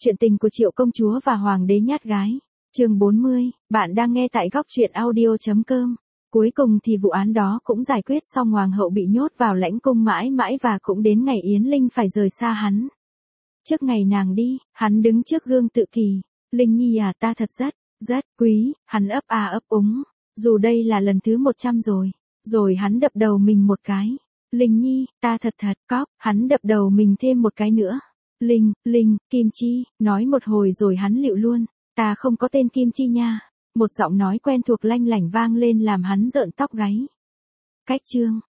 Chuyện tình của Triệu công chúa và hoàng đế nhát gái. Chương 40, bạn đang nghe tại góc truyện audio.com. Cuối cùng thì vụ án đó cũng giải quyết xong, hoàng hậu bị nhốt vào lãnh cung mãi mãi và cũng đến ngày Yến Linh phải rời xa hắn. Trước ngày nàng đi, hắn đứng trước gương tự kỳ. Linh Nhi à, ta thật rất quý, hắn ấp à ấp úng. Dù đây là lần thứ 100 rồi hắn đập đầu mình một cái. Linh Nhi, ta thật cóc, hắn đập đầu mình thêm một cái nữa. Linh, Kim Chi, nói một hồi rồi hắn lịu luôn. Ta không có tên Kim Chi nha. Một giọng nói quen thuộc lanh lảnh vang lên làm hắn rợn tóc gáy. Cách chương,